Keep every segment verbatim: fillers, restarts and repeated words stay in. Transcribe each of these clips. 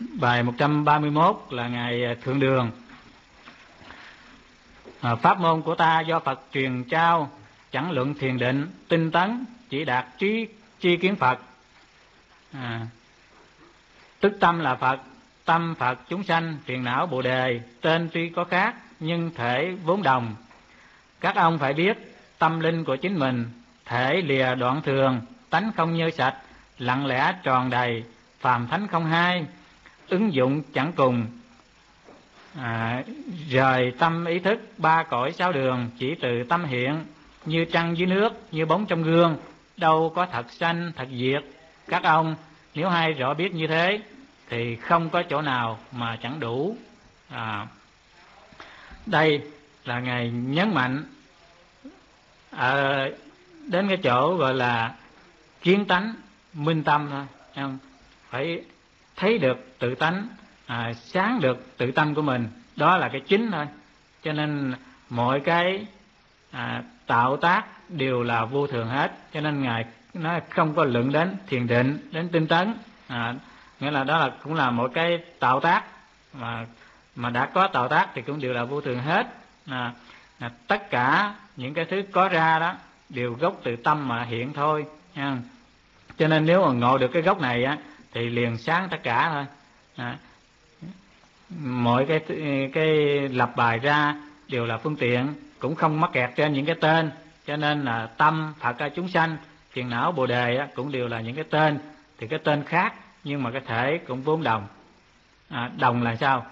Bài một trăm ba mươi mốt là Ngài Thượng Đường. À, pháp môn của ta do Phật truyền trao, chẳng luận thiền định, tinh tấn, chỉ đạt trí tri kiến Phật. À, tức tâm là Phật, tâm Phật chúng sanh, phiền não Bồ Đề, tên tuy có khác nhưng thể vốn đồng. Các ông phải biết tâm linh của chính mình, thể lìa đoạn thường, tánh không nhơ sạch, lặng lẽ tròn đầy, phàm thánh không hai, ứng dụng chẳng cùng. À, rời tâm ý thức ba cõi sáu đường, chỉ từ tâm hiện, như trăng dưới nước, như bóng trong gương, đâu có thật sanh thật diệt. Các ông nếu hay rõ biết như thế thì không có chỗ nào mà chẳng đủ. À, đây là Ngài nhấn mạnh à, đến cái chỗ gọi là kiến tánh minh tâm thôi, không phải thấy được tự tánh, à, sáng được tự tâm của mình, đó là cái chính thôi. Cho nên mọi cái à, tạo tác đều là vô thường hết. Cho nên Ngài nó không có luận đến thiền định, đến tinh tấn, à, nghĩa là đó là cũng là một cái tạo tác, mà mà đã có tạo tác thì cũng đều là vô thường hết. À, à, tất cả những cái thứ có ra đó đều gốc từ tâm mà hiện thôi nha. Cho nên nếu mà ngộ được cái gốc này á thì liền sáng tất cả thôi. À, mọi cái cái lập bài ra đều là phương tiện, cũng không mắc kẹt trên những cái tên. Cho nên là tâm Phật chúng sanh, phiền não Bồ Đề á, cũng đều là những cái tên, thì cái tên khác nhưng mà cái thể cũng vốn đồng. À, đồng là sao?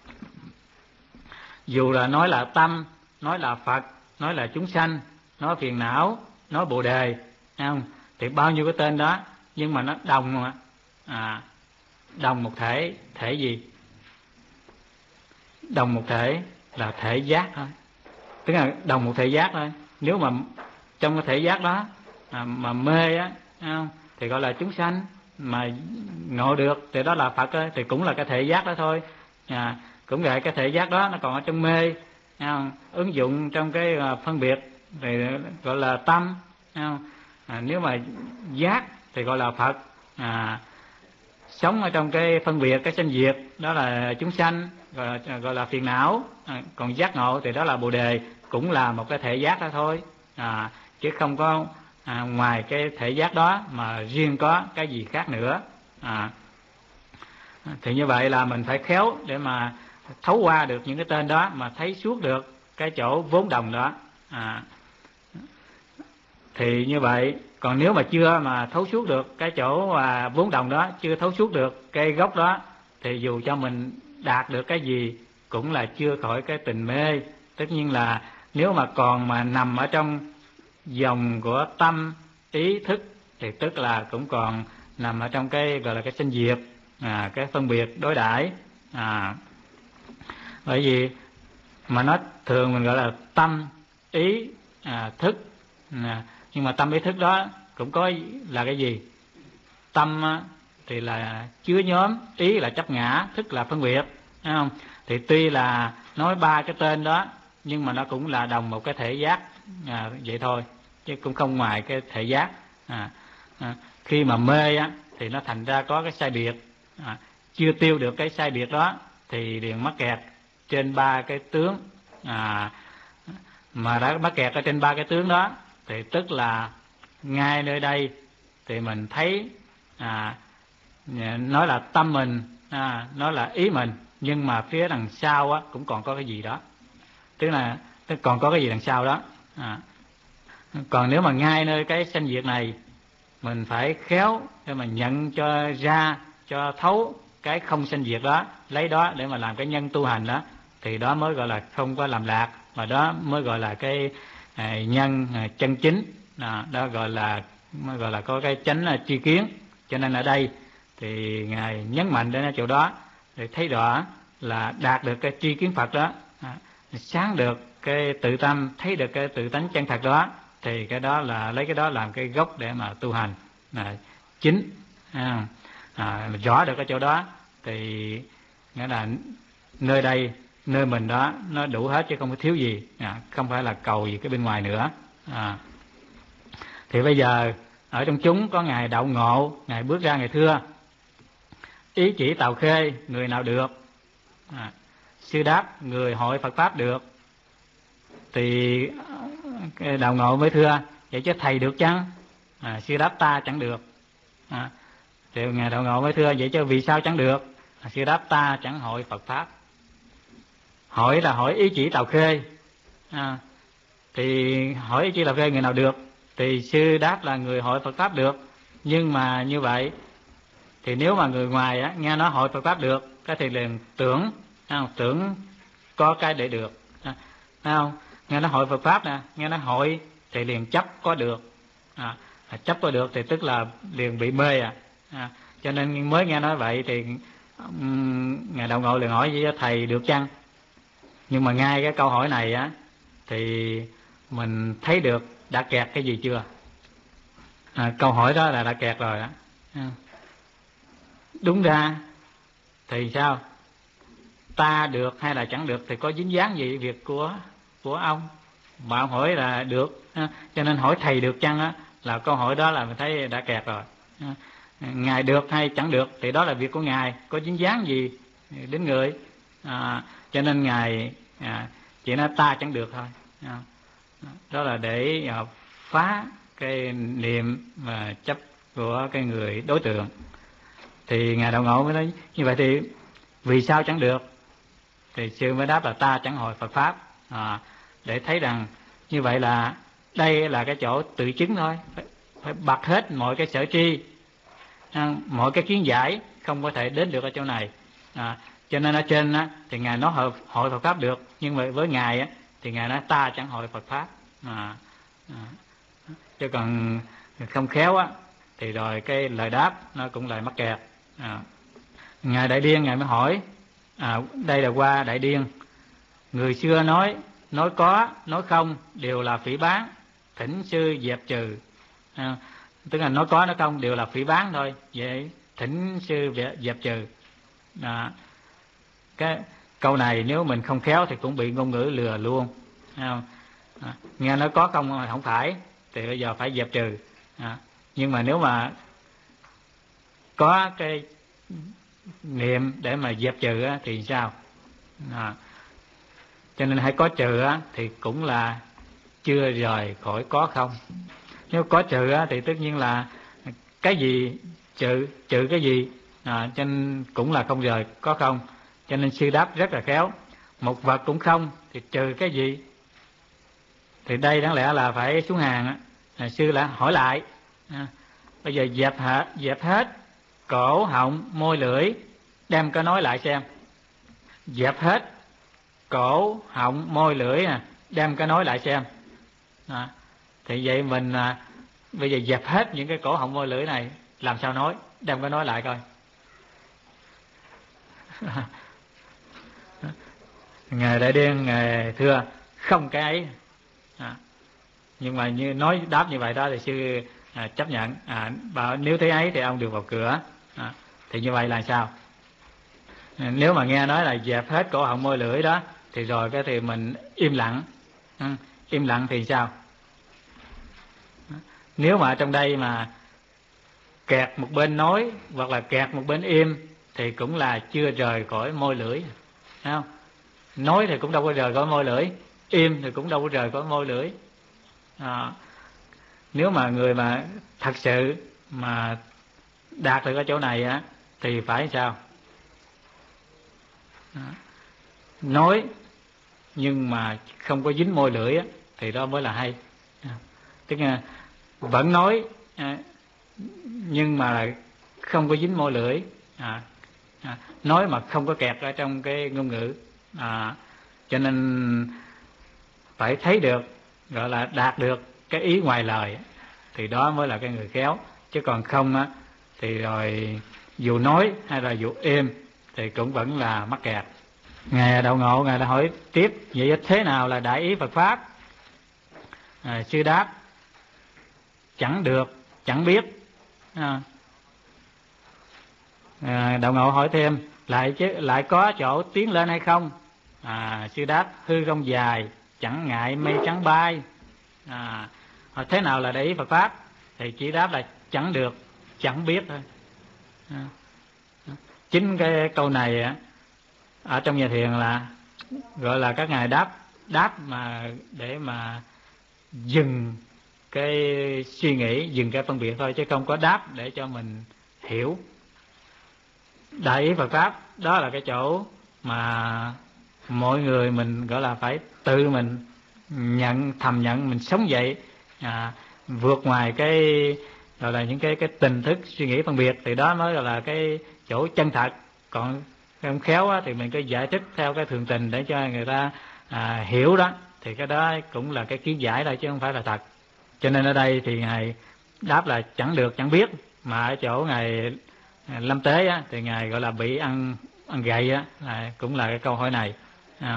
Dù là nói là tâm, nói là Phật, nói là chúng sanh, nói phiền não, nói Bồ Đề, không? Thì bao nhiêu cái tên đó nhưng mà nó đồng mà. À, đồng một thể. Thể gì? Đồng một thể là thể giác thôi, tức là đồng một thể giác thôi. Nếu mà trong cái thể giác đó à, mà mê á, không? Thì gọi là chúng sanh, mà ngộ được thì đó là Phật á, thì cũng là cái thể giác đó thôi. À, cũng vậy, cái thể giác đó nó còn ở trong mê, không? Ứng dụng trong cái phân biệt thì gọi là tâm, không? À, nếu mà giác thì gọi là Phật. À, sống ở trong cái phân biệt, cái sanh diệt, đó là chúng sanh, gọi là, gọi là phiền não. À, còn giác ngộ thì đó là Bồ Đề, cũng là một cái thể giác đó thôi. À, chứ không có à, ngoài cái thể giác đó mà riêng có cái gì khác nữa. À, thì như vậy là mình phải khéo để mà thấu qua được những cái tên đó, mà thấy suốt được cái chỗ vốn đồng đó. À, thì như vậy, còn nếu mà chưa mà thấu suốt được cái chỗ à, vốn đồng đó, chưa thấu suốt được cái gốc đó, thì dù cho mình đạt được cái gì cũng là chưa khỏi cái tình mê. Tất nhiên là nếu mà còn mà nằm ở trong dòng của tâm ý thức thì tức là cũng còn nằm ở trong cái gọi là cái sinh diệt, à, cái phân biệt đối đãi. À, bởi vì mà nó thường mình gọi là tâm ý à, thức. À, nhưng mà tâm ý thức đó cũng có là cái gì? Tâm thì là chứa nhóm, ý là chấp ngã, thức là phân biệt, thấy không? Thì tuy là nói ba cái tên đó nhưng mà nó cũng là đồng một cái thể giác, à, vậy thôi, chứ cũng không ngoài cái thể giác. À, à, khi mà mê á thì nó thành ra có cái sai biệt, à, chưa tiêu được cái sai biệt đó thì liền mắc kẹt trên ba cái tướng. À, mà đã mắc kẹt ở trên ba cái tướng đó thì tức là ngay nơi đây thì mình thấy à, nói là tâm mình, à, nói là ý mình, nhưng mà phía đằng sau á, cũng còn có cái gì đó, tức là tức còn có cái gì đằng sau đó. À, còn nếu mà ngay nơi cái sanh diệt này mình phải khéo để mà nhận cho ra, cho thấu cái không sanh diệt đó, lấy đó để mà làm cái nhân tu hành đó, thì đó mới gọi là không có làm lạc, mà đó mới gọi là cái à, nhân à, chân chính. À, đó gọi là mới gọi là có cái chánh à, tri kiến. Cho nên ở đây thì Ngài nhấn mạnh đến chỗ đó để thấy rõ là đạt được cái tri kiến Phật đó, à, sáng được cái tự tâm, thấy được cái tự tánh chân thật đó, thì cái đó là lấy cái đó làm cái gốc để mà tu hành à, chính. À, à, rõ được cái chỗ đó thì nghĩa là nơi đây, nơi mình đó nó đủ hết chứ không có thiếu gì, à, không phải là cầu gì cái bên ngoài nữa. À, thì bây giờ ở trong chúng có Ngài Đạo Ngộ, Ngài bước ra Ngài thưa: ý chỉ tàu khê người nào được? À, sư đáp người hội Phật Pháp được. Thì Đạo Ngộ mới thưa vậy chứ thầy được chăng? À, sư đáp ta chẳng được. À, thì ngài Đạo Ngộ mới thưa vậy chứ vì sao chẳng được? À, sư đáp ta chẳng hội Phật Pháp. Hỏi là hỏi ý chỉ tàu khê. À, thì hỏi ý chỉ tàu khê người nào được? Thì sư đáp là người hội Phật Pháp được. Nhưng mà như vậy thì nếu mà người ngoài á, nghe nói hội Phật Pháp được, cái thì liền tưởng, không? Tưởng có cái để được, không? Nghe nói hội Phật Pháp nè, nghe nói hội thì liền chấp có được, à, chấp có được thì tức là liền bị mê à, à cho nên mới nghe nói vậy thì um, ngài Đạo Ngộ liền hỏi với thầy được chăng? Nhưng mà ngay cái câu hỏi này á thì mình thấy được đã kẹt cái gì chưa? À, câu hỏi đó là đã kẹt rồi đó. Đúng ra thì sao? Ta được hay là chẳng được thì có dính dáng gì việc của của ông? Mà ông hỏi là được, cho nên hỏi thầy được chăng á, là câu hỏi đó là mình thấy đã kẹt rồi. Ngài được hay chẳng được thì đó là việc của ngài, có dính dáng gì đến người? À, cho nên ngài à, chỉ nói ta chẳng được thôi. À, đó là để à, phá cái niệm và chấp của cái người đối tượng. Thì ngài Đạo Ngộ mới nói như vậy thì vì sao chẳng được? Thì sư mới đáp là ta chẳng hội Phật Pháp. À, để thấy rằng như vậy là đây là cái chỗ tự chứng thôi, phải, phải bật hết mọi cái sở tri, à, mọi cái kiến giải không có thể đến được ở chỗ này. À, cho nên ở trên á, thì ngài nói hội, hội Phật Pháp được, nhưng mà với ngài á, thì ngài nói ta chẳng hội Phật Pháp. À, à, chứ còn không khéo á thì rồi cái lời đáp nó cũng lại mắc kẹt. À, ngài Đại Điên ngài mới hỏi, à, đây là qua Đại Điên, người xưa nói nói có nói không đều là phỉ báng, thỉnh sư dẹp trừ. À, tức là nói có nói không đều là phỉ báng thôi, vậy thỉnh sư dẹp trừ. À, cái câu này nếu mình không khéo thì cũng bị ngôn ngữ lừa luôn. À, à, nghe nói có không không phải thì bây giờ phải dẹp trừ. À, nhưng mà nếu mà có cái niệm để mà dẹp trừ á, thì sao? À, cho nên hãy có trừ á, thì cũng là chưa rời khỏi có không. Nếu có trừ á, thì tất nhiên là cái gì trừ trừ cái gì, à, cho nên cũng là không rời có không. Cho nên sư đáp rất là khéo, một vật cũng không thì trừ cái gì? Thì đây đáng lẽ là phải xuống hàng á. À, sư lại hỏi lại, à, bây giờ dẹp hết dẹp hết cổ họng môi lưỡi, đem cái nói lại xem. Dẹp hết cổ họng môi lưỡi nè, đem cái nói lại xem. À, thì vậy mình à, bây giờ dẹp hết những cái cổ họng môi lưỡi này làm sao nói, đem cái nói lại coi. Ngài Đại Điên ngài thưa không cái ấy. À, nhưng mà như nói đáp như vậy đó thì sư à, chấp nhận. À, bảo nếu thế ấy thì ông được vào cửa. À, thì như vậy là sao? À, nếu mà nghe nói là dẹp hết cổ họng môi lưỡi đó thì rồi cái thì mình im lặng. À, im lặng thì sao? À, nếu mà trong đây mà kẹt một bên nói hoặc là kẹt một bên im thì cũng là chưa rời khỏi môi lưỡi, thấy không? Nói thì cũng đâu có rời khỏi môi lưỡi, im thì cũng đâu có rời khỏi môi lưỡi. À, nếu mà người mà thật sự mà đạt được ở chỗ này á thì phải sao? À, nói nhưng mà không có dính môi lưỡi á, thì đó mới là hay. À, tức là vẫn nói à, nhưng mà không có dính môi lưỡi. À, à, nói mà không có kẹt ở trong cái ngôn ngữ. À, cho nên phải thấy được, gọi là đạt được cái ý ngoài lời thì đó mới là cái người khéo. Chứ còn không á thì rồi dù nói hay là dù êm thì cũng vẫn là mắc kẹt. Ngài Đạo Ngộ ngài đã hỏi tiếp, vậy thế nào là đại ý Phật Pháp? À, sư đáp chẳng được, chẳng biết. À, à, Đạo Ngộ hỏi thêm lại chứ lại có chỗ tiến lên hay không? À, sư đáp hư không dài, chẳng ngại mây trắng bay. À, thế nào là đại ý Phật Pháp? Thì chỉ đáp là chẳng được, chẳng biết thôi. À, chính cái câu này á, ở trong nhà thiền là gọi là các ngài đáp đáp mà để mà dừng cái suy nghĩ, dừng cái phân biệt thôi, chứ không có đáp để cho mình hiểu. Đại ý Phật pháp đó là cái chỗ mà mọi người mình gọi là phải tự mình nhận, thầm nhận mình sống vậy, à, vượt ngoài cái gọi là những cái cái tình thức suy nghĩ phân biệt, thì đó mới gọi là cái chỗ chân thật. Còn không khéo á, thì mình cứ giải thích theo cái thường tình để cho người ta à, hiểu đó, thì cái đó cũng là cái kiến giải thôi chứ không phải là thật. Cho nên ở đây thì ngài đáp là chẳng được chẳng biết, mà ở chỗ ngài Lâm Tế á, thì ngài gọi là bị ăn ăn gậy á, là cũng là cái câu hỏi này. À,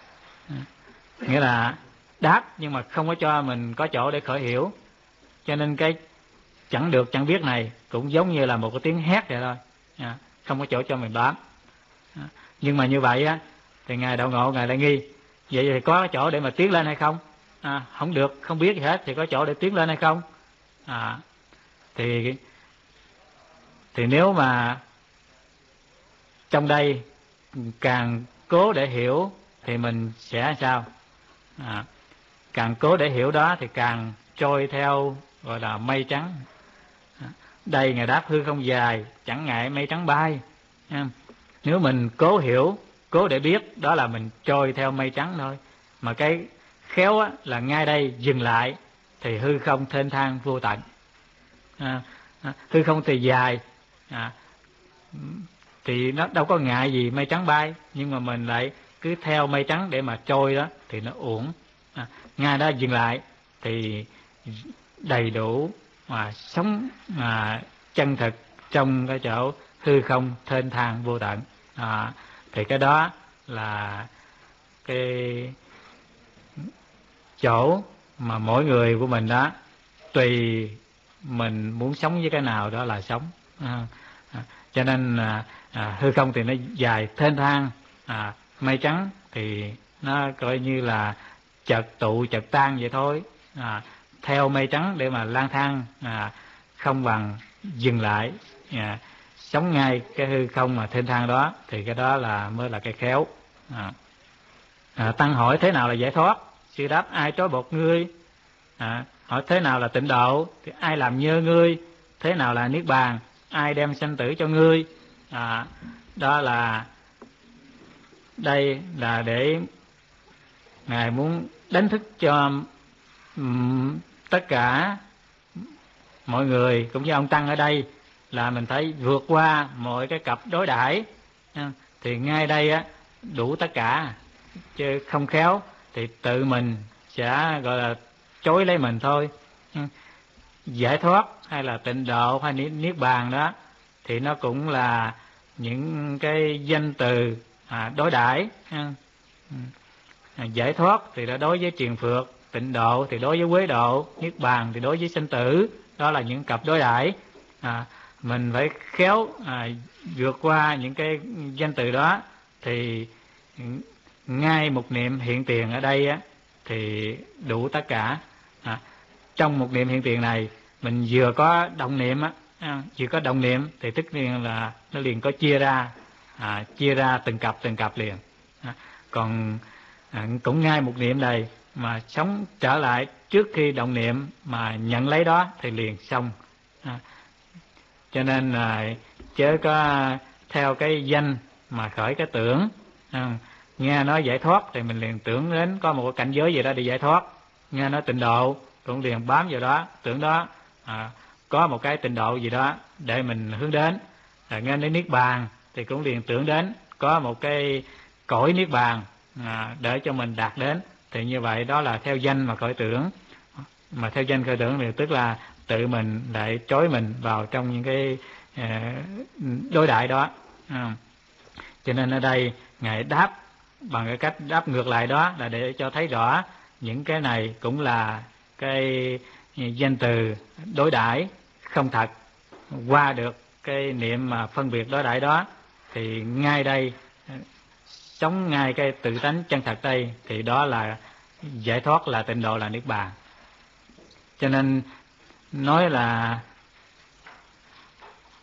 nghĩa là đáp nhưng mà không có cho mình có chỗ để khởi hiểu, cho nên cái chẳng được chẳng biết này cũng giống như là một cái tiếng hét vậy thôi, à, không có chỗ cho mình đoán. À, nhưng mà như vậy á thì ngài Đạo Ngộ ngài lại nghi, vậy thì có chỗ để mà tiến lên hay không? À, không được, không biết gì hết thì có chỗ để tiến lên hay không? À, thì thì nếu mà trong đây càng cố để hiểu thì mình sẽ sao? À, càng cố để hiểu đó thì càng trôi theo gọi là mây trắng. À, đây ngài đáp hư không dài, chẳng ngại mây trắng bay. À, nếu mình cố hiểu, cố để biết, đó là mình trôi theo mây trắng thôi. Mà cái khéo á, là ngay đây dừng lại thì hư không thênh thang vô tận. À, à, hư không thì dài, à, thì nó đâu có ngại gì mây trắng bay, nhưng mà mình lại cứ theo mây trắng để mà trôi đó thì nó uổng. À, ngay đó dừng lại thì đầy đủ mà sống mà chân thực trong cái chỗ hư không thênh thang vô tận. À, thì cái đó là cái chỗ mà mỗi người của mình đó tùy mình muốn sống với cái nào đó là sống. À, à, cho nên à, à, hư không thì nó dài thênh thang, à, mây trắng thì nó coi như là chợt tụ chợt tan vậy thôi. À, theo mây trắng để mà lang thang, à, không bằng dừng lại, à, sống ngay cái hư không mà thênh thang đó, thì cái đó là mới là cái khéo. À, à, tăng hỏi thế nào là giải thoát? Sư đáp ai trói buộc ngươi? À, hỏi thế nào là tịnh độ? Thì ai làm nhơ ngươi? Thế nào là niết bàn? Ai đem sanh tử cho ngươi? À, đó là đây là để ngài muốn đánh thức cho um, tất cả mọi người cũng như ông tăng ở đây, là mình phải vượt qua mọi cái cặp đối đãi, thì ngay đây á đủ tất cả, chứ không khéo thì tự mình sẽ gọi là chối lấy mình thôi. Giải thoát hay là tịnh độ hay niết bàn đó thì nó cũng là những cái danh từ à, đối đãi. À, giải thoát thì đã đối với truyền phược, tịnh độ thì đối với quế độ, niết bàn thì đối với sinh tử. Đó là những cặp đối đãi. À, mình phải khéo à, vượt qua những cái danh từ đó, thì ngay một niệm hiện tiền ở đây á thì đủ tất cả. À, trong một niệm hiện tiền này mình vừa có động niệm á, vừa có động niệm thì tức liền là nó liền có chia ra, à, chia ra từng cặp từng cặp liền. À, còn à, cũng ngay một niệm này mà sống trở lại trước khi động niệm mà nhận lấy đó thì liền xong. À, cho nên là chớ có theo cái danh mà khởi cái tưởng. À, nghe nói giải thoát thì mình liền tưởng đến có một cái cảnh giới gì đó để giải thoát. Nghe nói tịnh độ cũng liền bám vào đó, tưởng đó à, có một cái tịnh độ gì đó để mình hướng đến. À, nghe đến niết bàn thì cũng liền tưởng đến có một cái cõi niết bàn à, để cho mình đạt đến. Thì như vậy đó là theo danh mà khởi tưởng. Mà theo danh khởi tưởng thì tức là tự mình lại trói mình vào trong những cái à, đối đại đó. À, cho nên ở đây ngài đáp bằng cái cách đáp ngược lại đó là để cho thấy rõ những cái này cũng là cái danh từ đối đãi không thật. Qua được cái niệm mà phân biệt đối đãi đó thì ngay đây sống ngay cái tự tánh chân thật đây, thì đó là giải thoát, là tịnh độ, là niết bàn. Cho nên nói là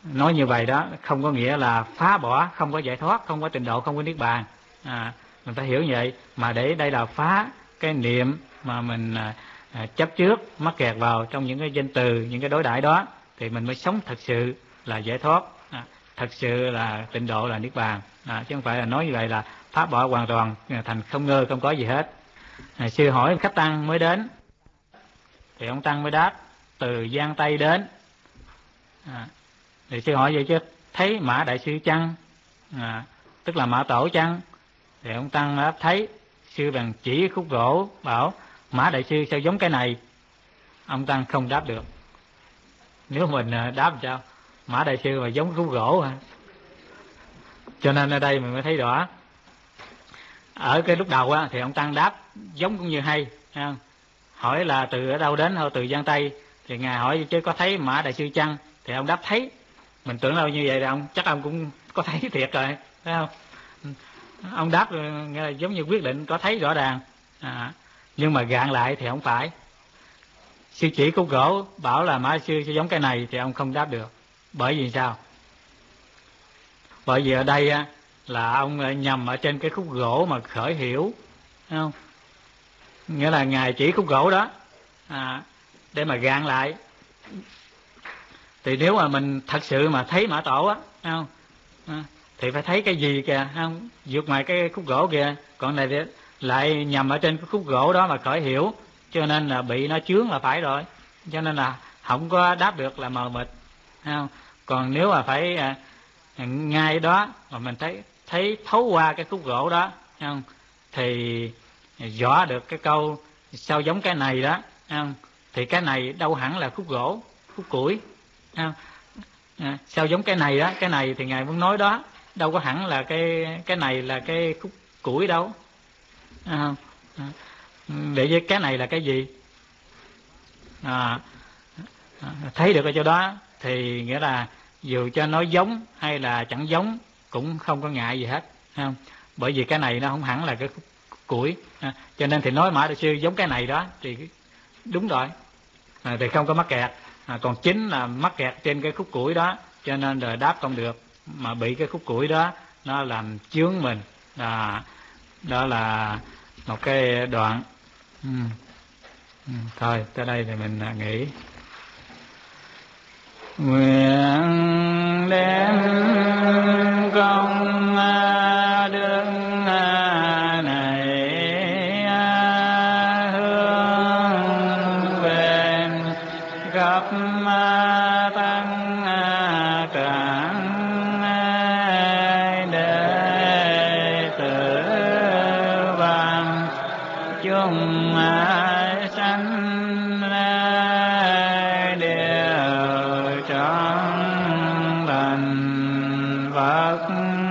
nói như vậy đó không có nghĩa là phá bỏ, không có giải thoát, không có tịnh độ, không có niết bàn. À, mình phải hiểu như vậy, mà để đây là phá cái niệm mà mình à, à, chấp trước mắc kẹt vào trong những cái danh từ, những cái đối đãi đó, thì mình mới sống thật sự là giải thoát, à, thật sự là tịnh độ, là niết bàn, à, chứ không phải là nói như vậy là phá bỏ hoàn toàn thành không ngơ, không có gì hết. À, sư hỏi khách tăng mới đến, thì ông tăng mới đáp từ Giang Tây đến. À, thì sư hỏi vậy chứ thấy Mã Đại Sư chăng? À, tức là Mã Tổ chăng? Thì ông tăng đáp thấy. Sư bèn chỉ khúc gỗ bảo Mã Đại Sư sao giống cái này? Ông tăng không đáp được. Nếu mình đáp làm sao? Mã Đại Sư mà giống khúc gỗ hả? Cho nên ở đây mình mới thấy rõ. Ở cái lúc đầu á, thì ông tăng đáp giống cũng như hay, không? Hỏi là từ ở đâu đến, từ Giang Tây. Thì ngài hỏi chứ có thấy Mã Đại Sư chăng? Thì ông đáp thấy. Mình tưởng đâu như vậy là ông chắc ông cũng có thấy thiệt rồi, phải không? Ông đáp nghe là giống như quyết định có thấy rõ ràng, à, nhưng mà gạn lại thì không phải. Sư chỉ khúc gỗ bảo là Mã Sư sẽ giống cái này thì ông không đáp được. Bởi vì sao? Bởi vì ở đây á, là ông nhầm ở trên cái khúc gỗ mà khởi hiểu, thấy không? Nghĩa là ngài chỉ khúc gỗ đó, à, để mà gạn lại. Thì nếu mà mình thật sự mà thấy Mã Tổ á, thấy không? À, thì phải thấy cái gì kìa, không? Vượt ngoài cái khúc gỗ kìa. Còn này lại nhầm ở trên cái khúc gỗ đó mà khởi hiểu, cho nên là bị nó chướng là phải rồi. Cho nên là không có đáp được là mờ mịt, không? Còn nếu mà phải à, ngay đó mà mình thấy thấy thấu qua cái khúc gỗ đó, không? Thì rõ được cái câu sao giống cái này đó, không? Thì cái này đâu hẳn là khúc gỗ, khúc củi, không? À, sao giống cái này đó, cái này thì ngài muốn nói đó, đâu có hẳn là cái cái này là cái khúc củi đâu, à, à, để với cái này là cái gì, à, à, thấy được ở chỗ đó thì nghĩa là dù cho nói giống hay là chẳng giống cũng không có ngại gì hết, không? Bởi vì cái này nó không hẳn là cái khúc củi, à, cho nên thì nói Mã Đại Sư giống cái này đó thì đúng rồi, à, thì không có mắc kẹt. À, còn chính là mắc kẹt trên cái khúc củi đó, cho nên là đáp không được, mà bị cái khúc củi đó nó làm chướng mình, à, đó là một cái đoạn. ừ. Ừ, thôi tới đây thì mình nghỉ. Nguyện đem công đức này hướng về khắp tăng cản đệ tử bằng chung sanh đều trọn lành Phật